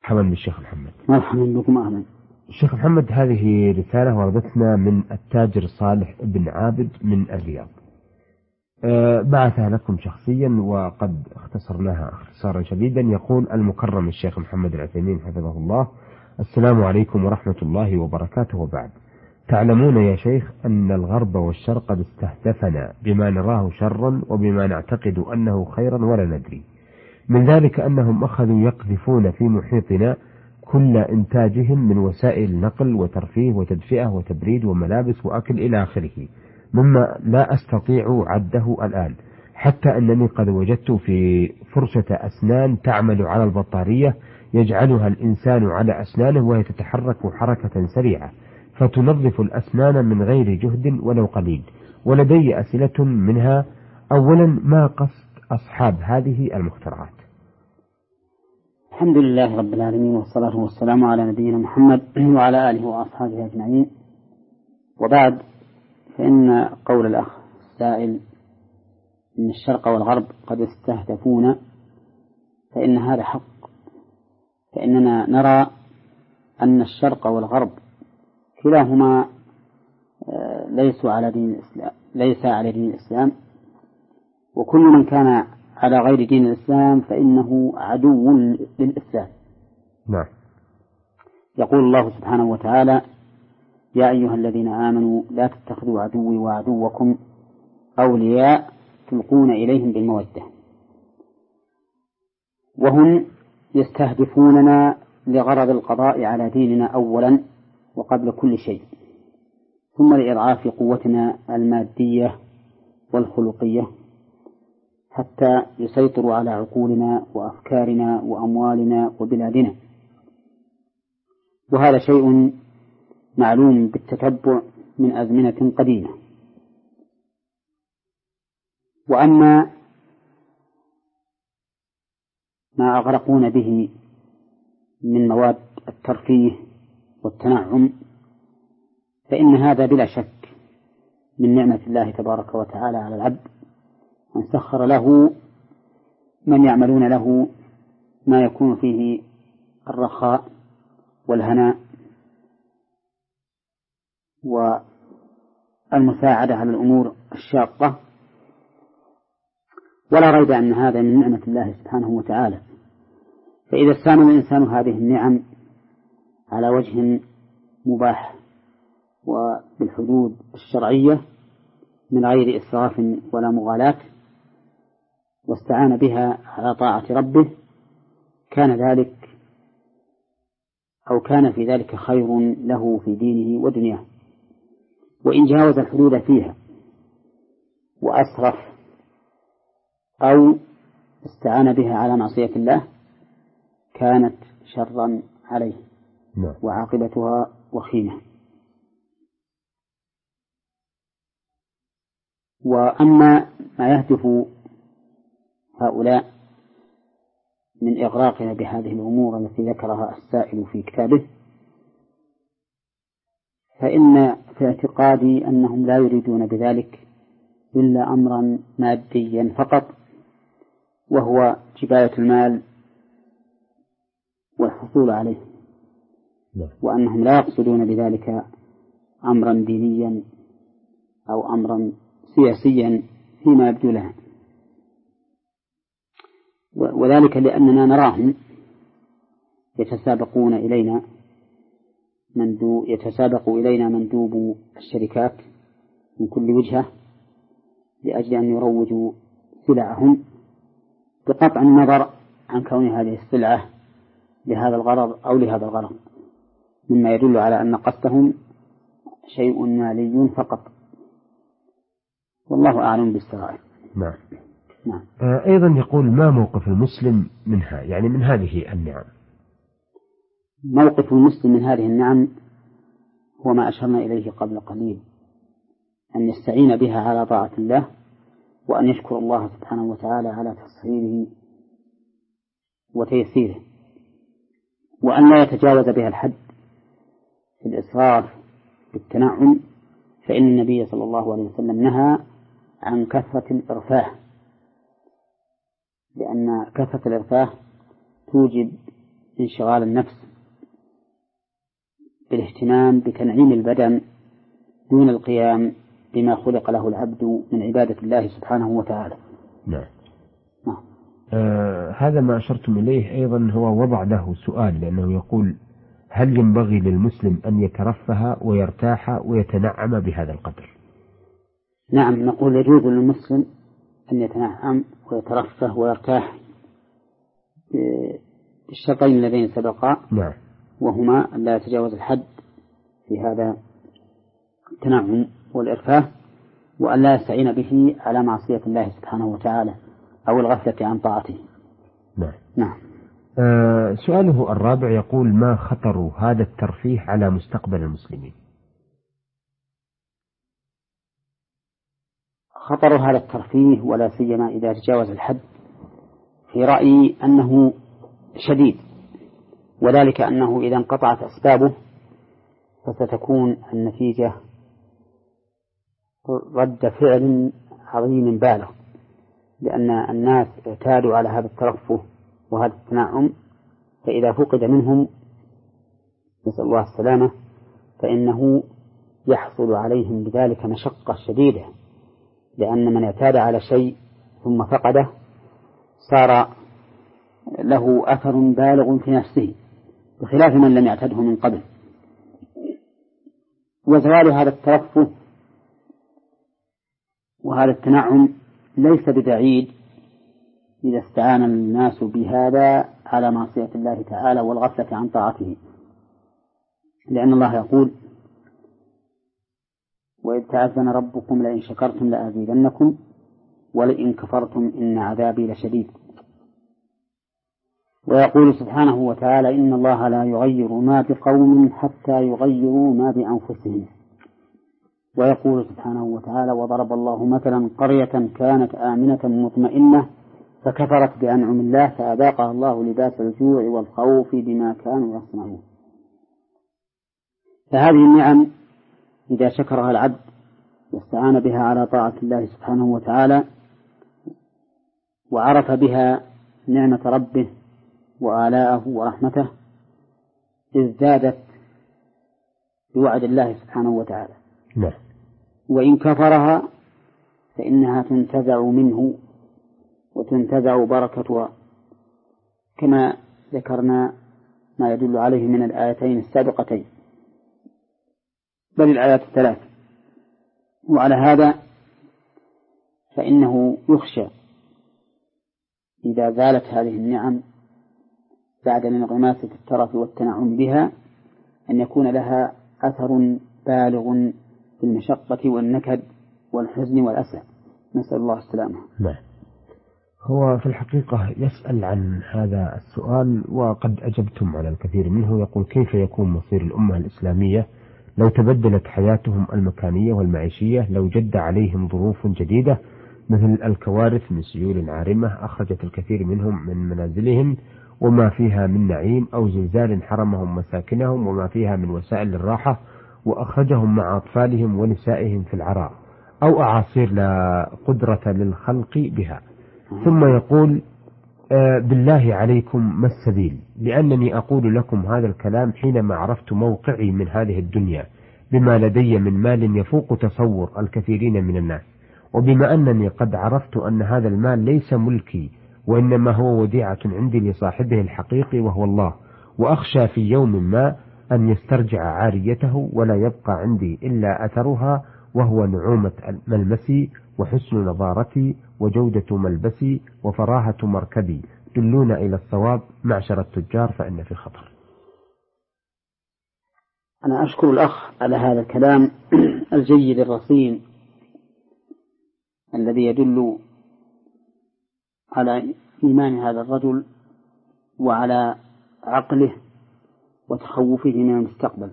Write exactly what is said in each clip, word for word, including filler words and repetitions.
مرحبا بالشيخ محمد. مرحبا بكم أهلا. الشيخ محمد، هذه رسالة وردتنا من التاجر صالح بن عابد من الرياض، أه بعثها لكم شخصيا وقد اختصرناها اختصارا شديدا. يقول المكرم الشيخ محمد العثيمين حفظه الله: السلام عليكم ورحمة الله وبركاته، وبعد. تعلمون يا شيخ أن الغرب والشرق قد استهدفنا بما نراه شرا وبما نعتقد أنه خيرا ولا ندري. من ذلك أنهم أخذوا يقذفون في محيطنا كل إنتاجهم من وسائل نقل وترفيه وتدفئة وتبريد وملابس وأكل إلى آخره، مما لا أستطيع عده الآن، حتى أنني قد وجدت في فرشة أسنان تعمل على البطارية يجعلها الإنسان على أسنانه وهي تتحرك حركة سريعة فتنظف الأسنان من غير جهد ولو قليل. ولدي أسئلة منها: أولا، ما قصد أصحاب هذه المخترعات؟ الحمد لله رب العالمين، والصلاة والسلام على نبينا محمد وعلى آله وأصحابه أجمعين، وبعد. فإن قول الأخ السائل إن الشرق والغرب قد استهدفونا فإن هذا حق، فإننا نرى أن الشرق والغرب كلاهما ليسوا على دين الإسلام، ليس على دين الإسلام، وكل من كان على غير دين الإسلام فإنه عدو للإسلام. نعم. يقول الله سبحانه وتعالى: يا أيها الذين آمنوا لا تتخذوا عدوي وعدوكم أولياء تلقون إليهم بالمودة. وهم يستهدفوننا لغرض القضاء على ديننا أولا وقبل كل شيء، ثم لإضعاف قوتنا المادية والخلقية حتى يسيطروا على عقولنا وأفكارنا وأموالنا وبلادنا. وهذا شيء معلوم بالتتبع من أزمنة قديمة. وأما ما أغرقون به من مواد الترفيه والتنعم فإن هذا بلا شك من نعمة الله تبارك وتعالى على العبد، أن سخر له من يعملون له ما يكون فيه الرخاء والهناء والمساعدة على الأمور الشاقة. ولا ريب أن هذا من نعمة الله سبحانه وتعالى. فإذا استعمل الإنسان هذه النعم على وجه مباح وبالحدود الشرعية من غير إسراف ولا مغالاة، واستعان بها على طاعة ربه، كان ذلك أو كان في ذلك خير له في دينه ودنياه. وإن جاوز الحدود فيها وأسرف أو استعان بها على معصية الله كانت شرا عليه وعاقبتها وخيمة. وأما ما يهدف هؤلاء من إغراقنا بهذه الأمور التي ذكرها السائل في كتابه، فإن في اعتقادي أنهم لا يريدون بذلك إلا أمرا ماديا فقط، وهو جباية المال والحصول عليه، وأنهم لا يقصدون بذلك أمرا دينيا أو أمرا سياسيا فيما يبدو لها. وذلك لأننا نراهم يتسابقون إلينا مندوب يتسابق إلينا مندوب الشركات من كل وجهة لأجل أن يروجوا سلعهم، بقطع النظر عن كون هذه السلعة لهذا الغرض أو لهذا الغرض، مما يدل على أن قصدهم شيء مالي فقط، والله أعلم بالسرائر. نعم. نعم. آه أيضا يقول: ما موقف المسلم منها، يعني من هذه النعم؟ موقف المسلم من هذه النعم هو ما أشرنا إليه قبل قليل، أن يستعين بها على طاعة الله، وأن يشكر الله سبحانه وتعالى على تسخيره وتيسيره، وأن لا يتجاوز بها الحد في الإسراف بالتنعم، فإن النبي صلى الله عليه وسلم نهى عن كثرة الإرفاه، لأن كثرة الإرفاه توجب انشغال النفس بالاهتمام بتنعيم البدن دون القيام بما خلق له العبد من عبادة الله سبحانه وتعالى. نعم. نعم. آه هذا ما أشرتم إليه أيضا هو وضع له سؤال، لأنه يقول: هل ينبغي للمسلم أن يترفه ويرتاح ويتنعم بهذا القدر؟ نعم، نقول يجوز للمسلم أن يتنعم ويترفه ويرتاح بالشرطين اللذين سبقا. نعم. وهما أن لا يتجاوز الحد في هذا التنعم والإرفاه، وأن لا يستعين به على معصية الله سبحانه وتعالى أو الغفلة عن طاعته. نعم. نعم. آه سؤاله الرابع يقول: ما خطر هذا الترفيه على مستقبل المسلمين؟ خطر هذا الترفيه ولا سيما إذا تجاوز الحد في رأيي أنه شديد، وذلك أنه إذا انقطعت أسبابه فستكون النتيجة رد فعل عظيم بالغ، لأن الناس اعتادوا على هذا الترفه وهذا التنعم، فإذا فقد منهم نسأل الله السلامة فإنه يحصل عليهم بذلك مشقة شديدة، لأن من اعتاد على شيء ثم فقده صار له أثر بالغ في نفسه بخلاف من لم يعتده من قبل. وزوال هذا الترفه وهذا التنعم ليس ببعيد إذا استعان الناس بهذا على معصية الله تعالى والغفلة عن طاعته، لأن الله يقول: وإذ تأذن ربكم لئن شكرتم لأزيدنكم ولئن كفرتم إن عذابي لشديد. ويقول سبحانه وتعالى: إن الله لا يغير ما بقوم حتى يغيروا ما بأنفسهم. ويقول سبحانه وتعالى: وضرب الله مثلا قرية كانت آمنة مطمئنة فكفرت بأنعم الله فأذاقها الله لباس الجوع والخوف بما كانوا يصنعون. فهذه النعم إذا شكرها العبد واستعان بها على طاعة الله سبحانه وتعالى وعرف بها نعمة ربه وآلاءه ورحمته ازدادت بوعد الله سبحانه وتعالى. نعم. وإن كفرها فإنها تنتزع منه وتنتزع بركتها، كما ذكرنا ما يدل عليه من الآيتين السابقتين بل الآيات الثلاث. وعلى هذا فإنه يخشى إذا زالت هذه النعم بعد الانغماس في الترف والتنعم بها أن يكون لها أثر بالغ في المشقة والنكد والحزن والأسى، نسأل الله السلامة. نعم. هو في الحقيقة يسأل عن هذا السؤال وقد أجبتم على الكثير منه. يقول: كيف يكون مصير الأمة الإسلامية لو تبدلت حياتهم المكانية والمعيشية، لو جد عليهم ظروف جديدة مثل الكوارث من سيول عارمة أخرجت الكثير منهم من منازلهم وما فيها من نعيم، أو زلزال حرمهم مساكنهم وما فيها من وسائل الراحة وأخرجهم مع أطفالهم ونسائهم في العراء، أو أعاصير لا قدرة للخلق بها. ثم يقول: آه بالله عليكم ما السبيل؟ لأنني أقول لكم هذا الكلام حينما عرفت موقعي من هذه الدنيا بما لدي من مال يفوق تصور الكثيرين من الناس، وبما أنني قد عرفت أن هذا المال ليس ملكي وإنما هو وديعة عندي لصاحبه الحقيقي وهو الله، وأخشى في يوم ما أن يسترجع عاريته ولا يبقى عندي إلا أثرها، وهو نعومة ملمسي وحسن نظارتي وجودة ملبسي وفراهة مركبي، دلونا إلى الصواب معشر التجار فإن في خطر. أنا أشكر الأخ على هذا الكلام الجيد الرصين الذي يدل على إيمان هذا الرجل وعلى عقله وتخوفه من المستقبل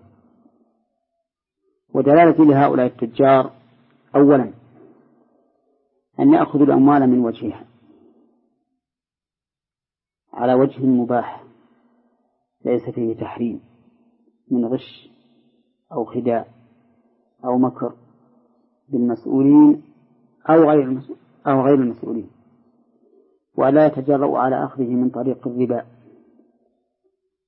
ودلالة لهؤلاء التجار أولا أن يأخذوا الأموال من وجهها على وجه مباح ليس فيه تحريم من غش أو خداع أو مكر بالمسؤولين أو غير المسؤولين أو غير المسؤولين، ولا يتجرؤوا على أخذه من طريق الربا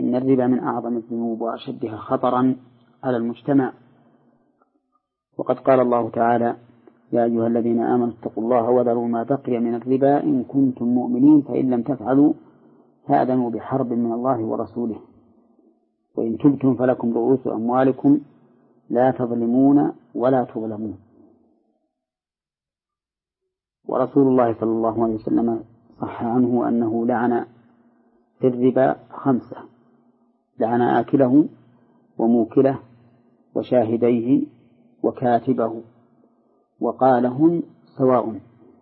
فإن الربا من أعظم الذنوب وأشدها خطرا على المجتمع. وقد قال الله تعالى: يا أيها الذين آمنوا اتقوا الله وذروا ما بقي من الربا إن كنتم مؤمنين فإن لم تفعلوا فأذنوا بحرب من الله ورسوله وإن تبتم فلكم رؤوس أموالكم لا تظلمون ولا تظلمون. ورسول الله صلى الله عليه وسلم صح عنه أنه لعن في الربا خمسة: لعن آكله وموكله وشاهديه وكاتبه وقال هم سواء.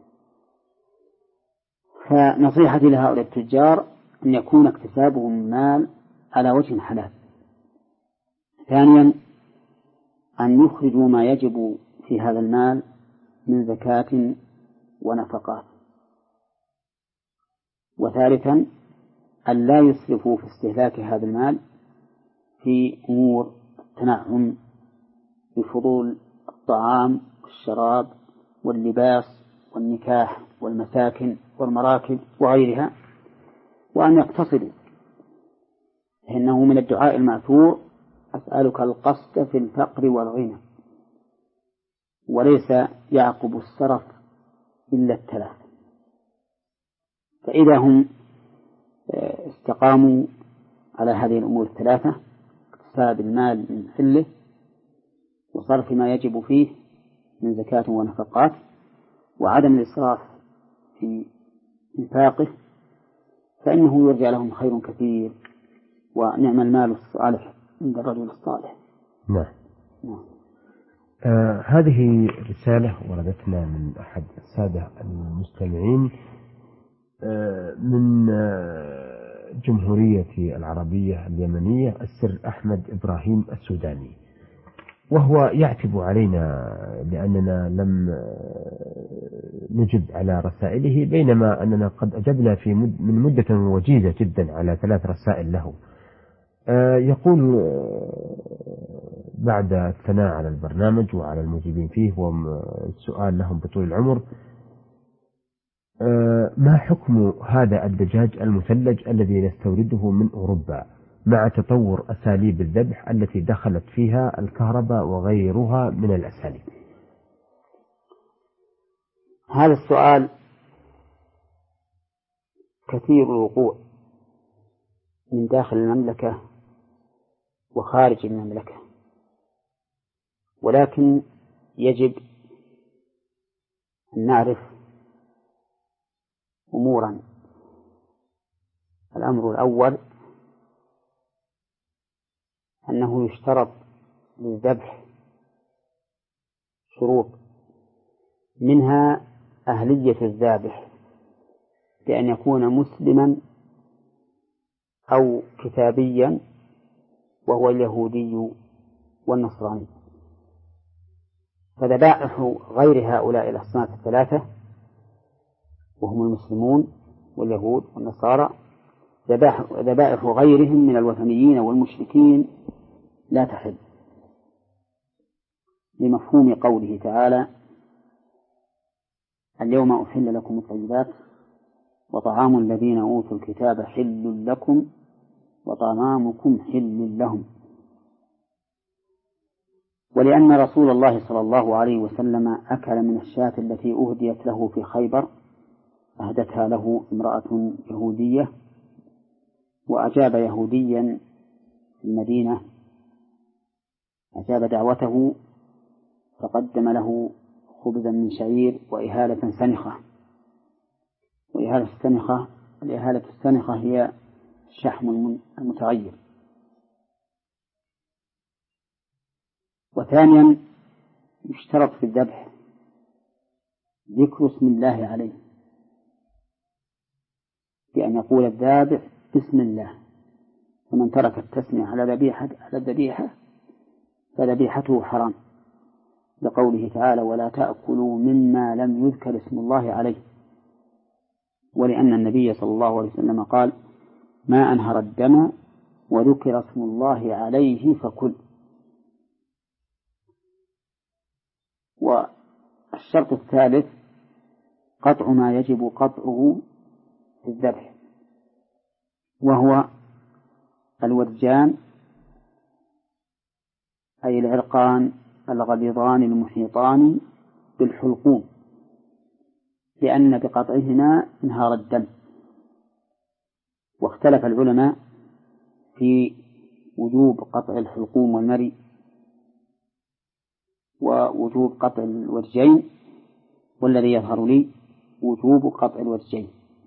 فنصيحتي لهؤلاء التجار أن يكون اكتسابهم مال على وجه حلال. ثانيا أن يخرجوا ما يجب في هذا المال من زكاة ونفقات. وثالثا أن لا يسرفوا في استهلاك هذا المال في أمور التنعم بفضول الطعام والشراب واللباس والنكاح والمساكن والمراكب وغيرها، وأن يقتصدوا، إنه من الدعاء المأثور: أسألك القصد في الفقر والغنى، وليس يعقب السرف إلا التلف. فإذا هم استقاموا على هذه الأمور الثلاثة: اكتساب المال من حله، وصرف ما يجب فيه من زكاة ونفقات، وعدم الإسراف في إنفاقه، فإنه يرجع لهم خير كثير، ونعم المال الصالح عند الرجل الصالح. نعم. نعم. آه هذه رسالة وردتنا من أحد السادة المستمعين آه من آه جمهورية العربية اليمنية السر أحمد إبراهيم السوداني، وهو يعتب علينا لأننا لم نجب على رسائله، بينما أننا قد أجبنا في مد من مدة وجيزة جدا على ثلاث رسائل له. يقول بعد الثناء على البرنامج وعلى المجيبين فيه والسؤال لهم بطول العمر: ما حكم هذا الدجاج المثلج الذي نستورده من أوروبا مع تطور أساليب الذبح التي دخلت فيها الكهرباء وغيرها من الأساليب؟ هذا السؤال كثير الوقوع من داخل المملكة وخارج المملكة، ولكن يجب أن نعرف أمورا. الأمر الأول أنه يشترط للذبح شروط، منها أهلية الذابح بأن يكون مسلما أو كتابيا، وهو اليهودي والنصراني. فذبائح غير هؤلاء الأصناف الثلاثة وهم المسلمون واليهود والنصارى، ذبائح غيرهم من الوثنيين والمشركين لا تحل، لمفهوم قوله تعالى: اليوم أحل لكم الطيبات وطعام الذين أوتوا الكتاب حل لكم وطعامكم حل لهم. ولأن رسول الله صلى الله عليه وسلم أكل من الشاة التي أهديت له في خيبر، أهدتها له امرأة يهودية، وأجاب يهوديا في المدينة، أجاب دعوته فقدم له خبزا من شعير وإهالة سنخة. وإهالة السنخة الإهالة السنخة هي الشحم المتغير. وثانيا يشترط في الذبح ذكر اسم الله عليه، بأن يقول الذابح بسم الله، ومن ترك التسمية على ذبيحة على الذبيحة فذبيحته حرام، لقوله تعالى: ولا تأكلوا مما لم يذكر اسم الله عليه. ولأن النبي صلى الله عليه وسلم قال: ما أنهر الدم وذكر اسم الله عليه فكل. والشرط الثالث قطع ما يجب قطعه في الذبح، وهو الودجان أي العرقان الغليظان المحيطان بالحلقوم، لأن بقطعهما انهار الدم. واختلف العلماء في وجوب قطع الحلقوم والمري ووجوب قطع الودجين، والذي يظهر لي وجوب قطع الودجين،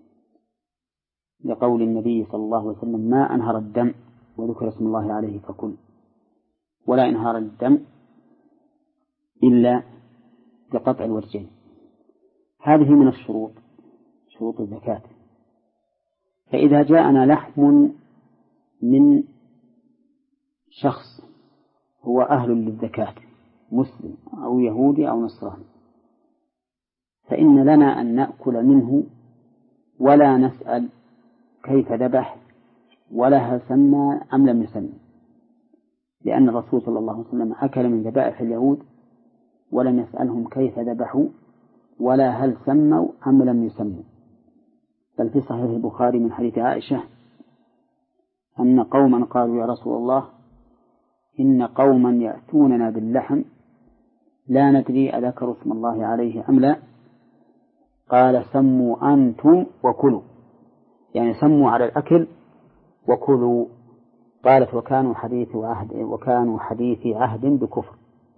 لقول النبي صلى الله عليه وسلم: ما أنهر الدم وذكر اسم الله عليه فكل، ولا إنهار الدم إلا بقطع الودجين. هذه من الشروط، شروط الزكاة. فإذا جاءنا لحم من شخص هو أهل للزكاة، مسلم أو يهودي أو نصراني، فإن لنا أن نأكل منه ولا نسأل كيف ذبح ولا هل سمى أم لم يسمى، لأن الرسول صلى الله عليه وسلم أكل من ذبائح اليهود ولم يسألهم كيف ذبحوا ولا هل سموا أم لم يسموا. بل في صحيح البخاري من حديث عائشة أن قوما قالوا: يا رسول الله، إن قوما يأتوننا باللحم لا ندري أذكروا اسم الله عليه أم لا؟ قال: سموا أنتم وكلوا، يعني سموا على الأكل وكلوا. قالت: وكانوا حديث عهد وكانوا حديث عهد بكفر.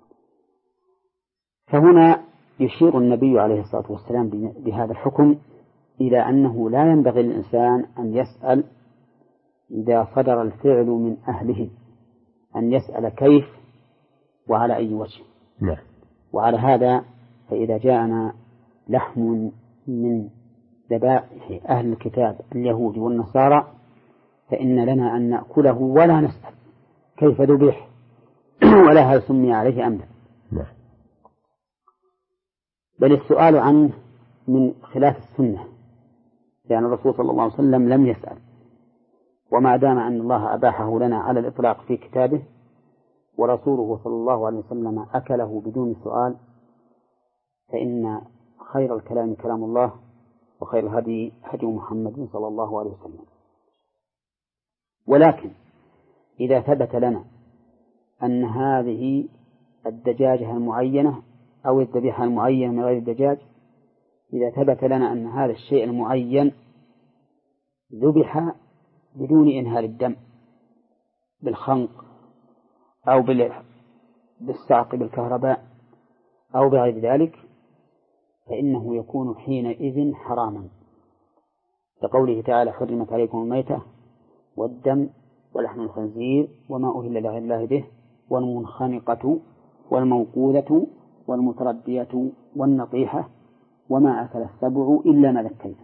فهنا يشير النبي عليه الصلاة والسلام بهذا الحكم إلى أنه لا ينبغي للإنسان أن يسأل إذا صدر الفعل من أهله، أن يسأل كيف وعلى أي وجه. لا. وعلى هذا فإذا جاءنا لحم من ذبائح أهل الكتاب اليهود والنصارى فإن لنا أن نأكله ولا نسأل كيف ذبح ولا هل سمي عليه أم لا. بل السؤال عنه من خلاف السنة، لأن الرسول صلى الله عليه وسلم لم يسأل، وما دام أن الله أباحه لنا على الإطلاق في كتابه ورسوله صلى الله عليه وسلم أكله بدون سؤال، فإن خير الكلام كلام الله وخير الهدي هدي محمد صلى الله عليه وسلم. ولكن إذا ثبت لنا أن هذه الدجاجة المعينة أو الذبيحة المعينة من غير الدجاج، إذا ثبت لنا أن هذا الشيء المعين ذبح بدون إنهار الدم بالخنق أو بالصعق بالكهرباء أو بغير ذلك، فإنه يكون حينئذ حراما، لقوله تعالى: حرمت عليكم الميتة والدم ولحم الخنزير وما أهل لغير الله به والمنخنقة والموقوذة والمتردية والنطيحة وما أكل السبع إلا ما ذكيتم.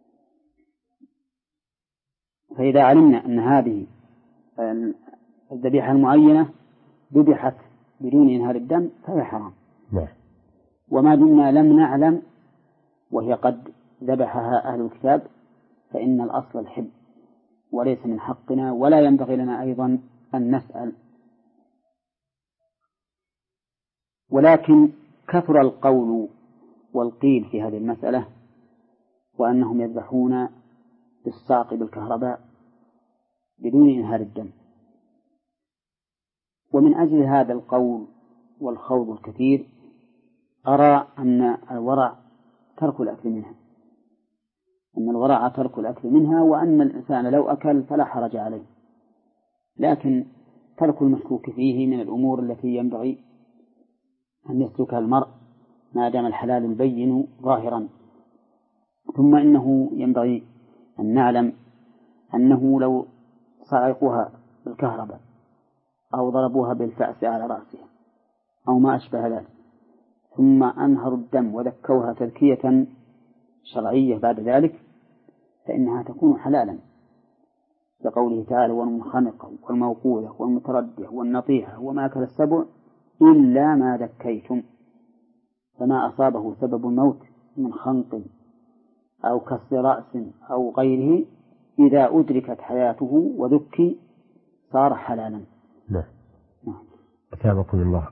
فإذا علمنا أن هذه الذبيحة المعينة ذبحت بدون إنهار الدم فهي حرام. لا. وما دمنا لم نعلم وهي قد ذبحها أهل الكتاب فإن الأصل الحل، وليس من حقنا ولا ينبغي لنا أيضا أن نسأل. ولكن كثر القول والقيل في هذه المسألة، وأنهم يذبحون بالصعق بالكهرباء بدون إنهار الدم. ومن أجل هذا القول والخوض الكثير أرى أن الورع ترك الأكل منها، أن الورع ترك الأكل منها، وأن الإنسان لو أكل فلا حرج عليه، لكن ترك المشكوك فيه من الأمور التي ينبغي أن يسلكها المرء ما دام الحلال البين ظاهرا. ثم إنه ينبغي أن نعلم أنه لو صعقوها بالكهرباء أو ضربوها بالفأس على رأسها أو ما أشبه ذلك ثم أنهروا الدم وذكوها تذكية شرعية بعد ذلك فإنها تكون حلالا، لقوله تعالى: والمنخنقة والموقوذة والمتردية والنطيحة وما أكل السبع إلا ما ذكيتم. فما أصابه سبب الموت من خنق أو كسر رأس أو غيره إذا أدركت حياته وذكي صار حلالا. نعم. أثابكم الله.